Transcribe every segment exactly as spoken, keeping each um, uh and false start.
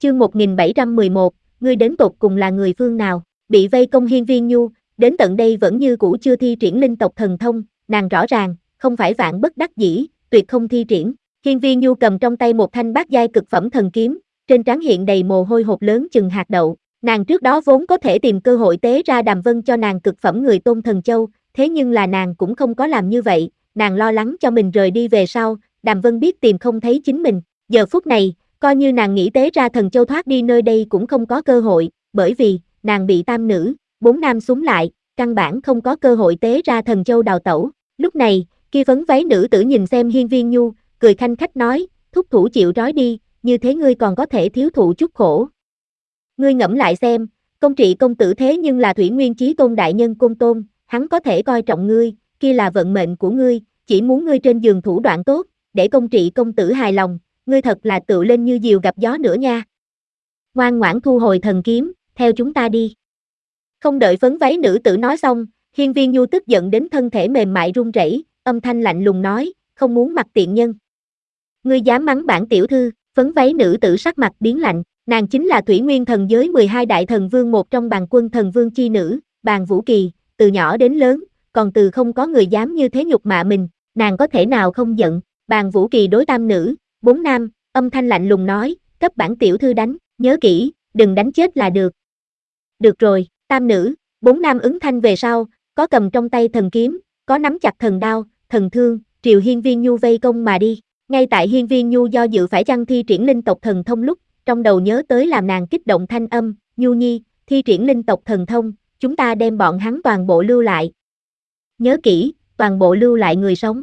Chương một nghìn bảy trăm mười một, ngươi đến tột cùng là người phương nào? Bị vây công Hiên Viên Nhu, đến tận đây vẫn như cũ chưa thi triển linh tộc thần thông, nàng rõ ràng, không phải vạn bất đắc dĩ, tuyệt không thi triển. Hiên Viên Nhu cầm trong tay một thanh bát giai cực phẩm thần kiếm, trên trán hiện đầy mồ hôi hột lớn chừng hạt đậu. Nàng trước đó vốn có thể tìm cơ hội tế ra Đàm Vân cho nàng cực phẩm người tôn thần châu, thế nhưng là nàng cũng không có làm như vậy, nàng lo lắng cho mình rời đi về sau, Đàm Vân biết tìm không thấy chính mình. Giờ phút này, coi như nàng nghĩ tế ra thần châu thoát đi nơi đây cũng không có cơ hội, bởi vì, nàng bị tam nữ, bốn nam súng lại, căn bản không có cơ hội tế ra thần châu đào tẩu. Lúc này, kia vấn váy nữ tử nhìn xem Hiên Viên Nhu, cười khanh khách nói, thúc thủ chịu trói đi, như thế ngươi còn có thể thiếu thụ chút khổ. Ngươi ngẫm lại xem, công trị công tử thế nhưng là Thủy Nguyên Chí Tôn đại nhân Côn Tôn, hắn có thể coi trọng ngươi, kia là vận mệnh của ngươi, chỉ muốn ngươi trên giường thủ đoạn tốt, để công trị công tử hài lòng, ngươi thật là tựu lên như diều gặp gió nữa nha. Ngoan ngoãn thu hồi thần kiếm, theo chúng ta đi. Không đợi phấn váy nữ tử nói xong, Hiên Viên Nhu tức giận đến thân thể mềm mại run rẩy, âm thanh lạnh lùng nói, không muốn mặc tiện nhân. Ngươi dám mắng bản tiểu thư, phấn váy nữ tử sắc mặt biến lạnh, nàng chính là Thủy Nguyên thần giới mười hai đại thần vương một trong Bàn Quân thần vương chi nữ, Bàn Vũ Kỳ, từ nhỏ đến lớn, còn từ không có người dám như thế nhục mạ mình, nàng có thể nào không giận. Bàn Vũ Kỳ đối tam nữ, bốn nam, âm thanh lạnh lùng nói, cấp bản tiểu thư đánh, nhớ kỹ, đừng đánh chết là được. Được rồi, tam nữ, bốn nam ứng thanh về sau, có cầm trong tay thần kiếm, có nắm chặt thần đao, thần thương, triều Hiên Viên Nhu vây công mà đi. Ngay tại Hiên Viên Nhu do dự phải chăng thi triển linh tộc thần thông lúc, trong đầu nhớ tới làm nàng kích động thanh âm, Nhu Nhi, thi triển linh tộc thần thông, chúng ta đem bọn hắn toàn bộ lưu lại. Nhớ kỹ, toàn bộ lưu lại người sống.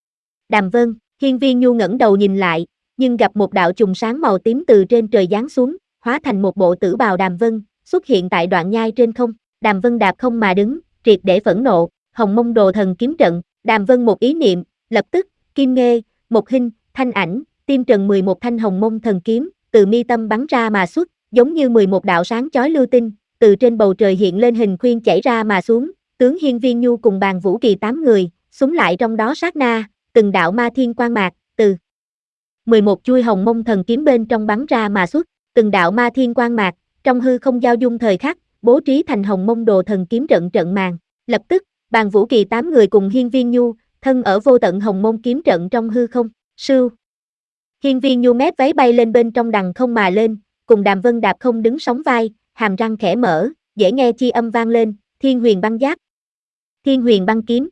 Đàm Vân, Hiên Viên Nhu ngẩng đầu nhìn lại, nhưng gặp một đạo chùm sáng màu tím từ trên trời giáng xuống, hóa thành một bộ tử bào Đàm Vân, xuất hiện tại đoạn nhai trên không. Đàm Vân đạp không mà đứng, triệt để phẫn nộ, Hồng Mông Đồ Thần kiếm trận, Đàm Vân một ý niệm, lập tức, Kim Nghê, Một Hinh, Thanh Ảnh, Tiêm Trần mười một thanh Hồng Mông Thần kiếm, từ mi tâm bắn ra mà xuất, giống như mười một đạo sáng chói lưu tinh, từ trên bầu trời hiện lên hình khuyên chảy ra mà xuống, tướng Hiên Viên Nhu cùng Bàn Vũ Kỳ tám người, súng lại trong đó sát na, từng đạo ma thiên quang mạc, từ mười một chuôi Hồng Mông Thần kiếm bên trong bắn ra mà xuất, từng đạo ma thiên quang mạc, trong hư không giao dung thời khắc, bố trí thành Hồng Mông Đồ Thần kiếm trận trận màn. Lập tức, Bàn Vũ Kỳ tám người cùng Hiên Viên Nhu, thân ở vô tận Hồng Mông kiếm trận trong hư không, sưu. Hiên Viên Nhu mép váy bay lên bên trong đằng không mà lên, cùng Đàm Vân đạp không đứng sóng vai, hàm răng khẽ mở, dễ nghe chi âm vang lên, Thiên Huyền băng giáp, Thiên Huyền băng kiếm.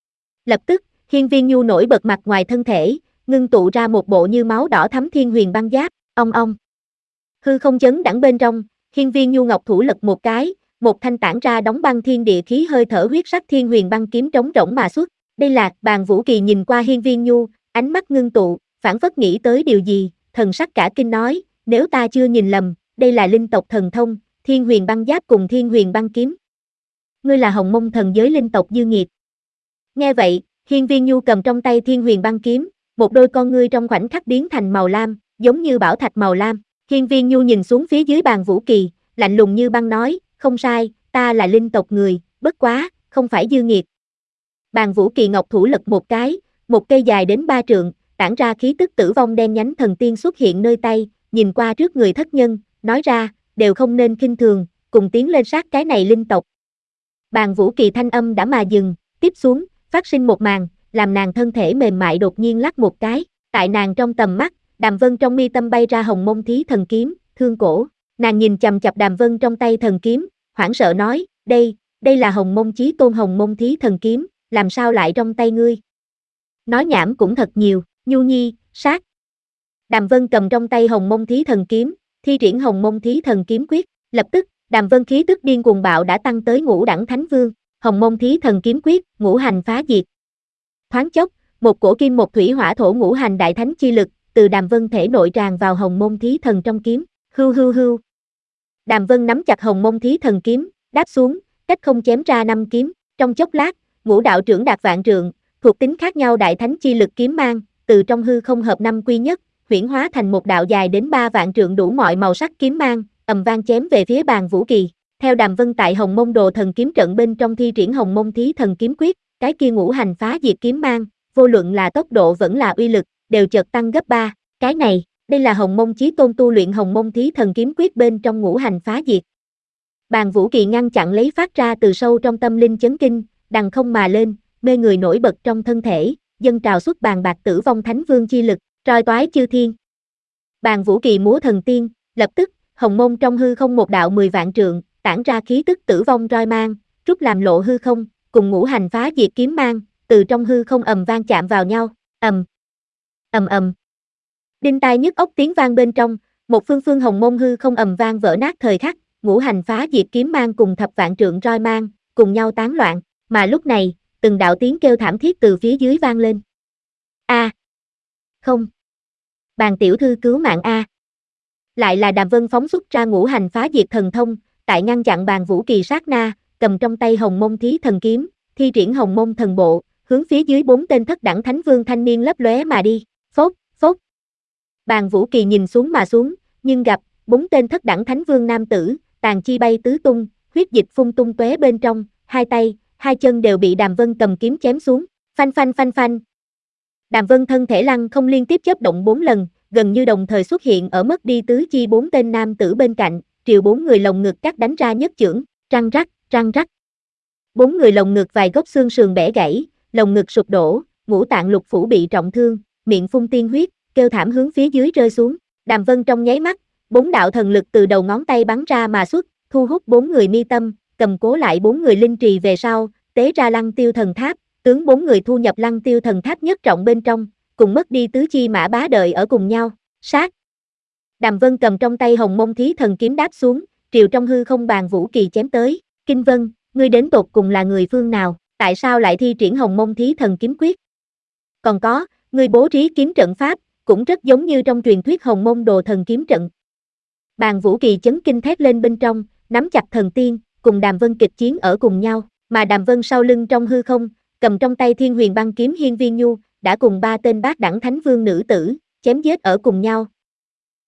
Lập tức, Hiên Viên Nhu nổi bật mặt ngoài thân thể, ngưng tụ ra một bộ như máu đỏ thắm Thiên Huyền băng giáp, ong ong. Hư không chấn đẳng bên trong, Hiên Viên Nhu ngọc thủ lật một cái, một thanh tản ra đóng băng thiên địa khí hơi thở huyết sắc Thiên Huyền băng kiếm trống rỗng mà xuất. Đây là, Bàn Vũ Kỳ nhìn qua Hiên Viên Nhu, ánh mắt ngưng tụ, phảng phất nghĩ tới điều gì, thần sắc cả kinh nói, nếu ta chưa nhìn lầm, đây là linh tộc thần thông, Thiên Huyền băng giáp cùng Thiên Huyền băng kiếm. Ngươi là Hồng Mông thần giới linh tộc dư nghiệt. Nghe vậy, Hiên Viên Nhu cầm trong tay Thiên Huyền băng kiếm, một đôi con ngươi trong khoảnh khắc biến thành màu lam, giống như bảo thạch màu lam. Hiên Viên Nhu nhìn xuống phía dưới Bàn Vũ Kỳ, lạnh lùng như băng nói, không sai, ta là linh tộc người, bất quá, không phải dư nghiệt. Bàn Vũ Kỳ ngọc thủ lật một cái, một cây dài đến ba trượng, tản ra khí tức tử vong đen nhánh thần tiên xuất hiện nơi tay, nhìn qua trước người thất nhân, nói ra, đều không nên khinh thường, cùng tiến lên sát cái này linh tộc. Bàn Vũ Kỳ thanh âm đã mà dừng, tiếp xuống, phát sinh một màn, làm nàng thân thể mềm mại đột nhiên lắc một cái, tại nàng trong tầm mắt, Đàm Vân trong mi tâm bay ra Hồng Mông Thí thần kiếm, thương cổ, nàng nhìn chằm chằm Đàm Vân trong tay thần kiếm, hoảng sợ nói, đây, đây là Hồng Mông Chí Tôn Hồng Mông Thí thần kiếm, làm sao lại trong tay ngươi? Nói nhảm cũng thật nhiều, Nhu Nhi, sát. Đàm Vân cầm trong tay Hồng Mông Thí thần kiếm, thi triển Hồng Mông Thí thần kiếm quyết, lập tức, Đàm Vân khí tức điên cuồng bạo đã tăng tới ngũ đẳng thánh vương, Hồng Mông Thí thần kiếm quyết, ngũ hành phá diệt. Thoáng chốc, một cổ kim một thủy hỏa thổ ngũ hành đại thánh chi lực, từ Đàm Vân thể nội tràn vào Hồng Mông Thí thần trong kiếm, hưu hưu hưu. Đàm Vân nắm chặt Hồng Mông Thí thần kiếm, đáp xuống, cách không chém ra năm kiếm, trong chốc lát, ngũ đạo trưởng đạt vạn trượng, thuộc tính khác nhau đại thánh chi lực kiếm mang, từ trong hư không hợp năm quy nhất, huyễn hóa thành một đạo dài đến ba vạn trượng đủ mọi màu sắc kiếm mang, ầm vang chém về phía Bàn Vũ Kỳ. Theo Đàm Vân tại Hồng Mông Đồ Thần kiếm trận bên trong thi triển Hồng Mông Thí thần kiếm quyết, cái kia ngũ hành phá diệt kiếm mang, vô luận là tốc độ vẫn là uy lực, đều chợt tăng gấp ba. Cái này, Đây là Hồng Mông Chí Tôn tu luyện Hồng Mông Thí Thần Kiếm Quyết bên trong ngũ hành phá diệt. Bàn Vũ Kỳ ngăn chặn lấy phát ra từ sâu trong tâm linh chấn kinh, đằng không mà lên, mê người nổi bật trong thân thể, dâng trào xuất bàn bạc tử vong thánh vương chi lực, roi toái chư thiên. Bàn Vũ Kỳ múa thần tiên, lập tức, hồng mông trong hư không một đạo mười vạn trượng, tản ra khí tức tử vong roi mang, rút làm lộ hư không, cùng ngũ hành phá diệt kiếm mang, từ trong hư không ầm vang chạm vào nhau, ầm, ầm ầm. Đinh tai nhức óc tiếng vang bên trong, một phương phương hồng mông hư không ầm vang vỡ nát thời khắc, ngũ hành phá diệt kiếm mang cùng thập vạn trượng roi mang, cùng nhau tán loạn, mà lúc này, từng đạo tiếng kêu thảm thiết từ phía dưới vang lên. A, không. Bàn tiểu thư cứu mạng a. Lại là Đàm Vân phóng xuất ra ngũ hành phá diệt thần thông, tại ngăn chặn Bàn Vũ Kỳ sát na, cầm trong tay Hồng Mông Thí Thần Kiếm, thi triển Hồng Mông Thần Bộ, hướng phía dưới bốn tên thất đẳng thánh vương thanh niên lấp lóe mà đi. Phốt, phốt. Bàn Vũ Kỳ nhìn xuống mà xuống, nhưng gặp bốn tên thất đẳng thánh vương nam tử, tàn chi bay tứ tung, huyết dịch phun tung tóe bên trong, hai tay, hai chân đều bị Đàm Vân cầm kiếm chém xuống, phanh phanh phanh phanh. Đàm Vân thân thể lăng không liên tiếp chớp động bốn lần, gần như đồng thời xuất hiện ở mất đi tứ chi bốn tên nam tử bên cạnh, triều bốn người lồng ngực cắt đánh ra nhất chưởng, răng rắc, răng rắc. Bốn người lồng ngực vài gốc xương sườn bẻ gãy, lồng ngực sụp đổ, ngũ tạng lục phủ bị trọng thương, miệng phun tiên huyết, kêu thảm hướng phía dưới rơi xuống. Đàm Vân trong nháy mắt, bốn đạo thần lực từ đầu ngón tay bắn ra mà xuất, thu hút bốn người mi tâm, cầm cố lại bốn người linh trì về sau, tế ra Lăng Tiêu Thần Tháp, tướng bốn người thu nhập Lăng Tiêu Thần Tháp nhất trọng bên trong, cùng mất đi tứ chi mã bá đợi ở cùng nhau, sát. Đàm Vân cầm trong tay Hồng Mông Thí Thần Kiếm đáp xuống, triều trong hư không Bàn Vũ Kỳ chém tới. Kinh Vân, ngươi đến tột cùng là người phương nào, tại sao lại thi triển Hồng Mông Thí Thần Kiếm Quyết? Còn có, ngươi bố trí kiếm trận pháp, cũng rất giống như trong truyền thuyết Hồng Mông Đồ Thần Kiếm Trận. Bàn Vũ Kỳ chấn kinh thét lên bên trong, nắm chặt thần tiên, cùng Đàm Vân kịch chiến ở cùng nhau, mà Đàm Vân sau lưng trong hư không, cầm trong tay Thiên Huyền Băng Kiếm Hiên Viên Nhu, đã cùng ba tên bát đẳng thánh vương nữ tử, chém giết ở cùng nhau,